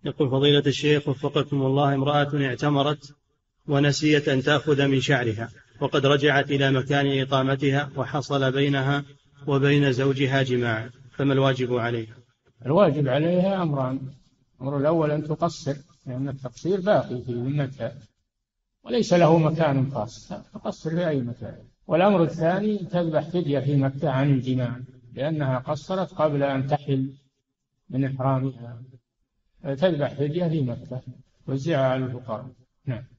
يقول فضيلة الشيخ وفقكم الله، امرأة اعتمرت ونسيت أن تأخذ من شعرها، وقد رجعت إلى مكان إقامتها وحصل بينها وبين زوجها جماع، فما الواجب عليها؟ الواجب عليها أمران: الأمر الأول أن تقصر، لأن التقصير باقي في ذمتها وليس له مكان خاص، تقصر في أي مكان. والأمر الثاني تذبح فدية في مكة عن الجماع، لأنها قصرت قبل أن تحل من إحرامها، تذبح فدية في مكة توزعها على الفقراء. نعم.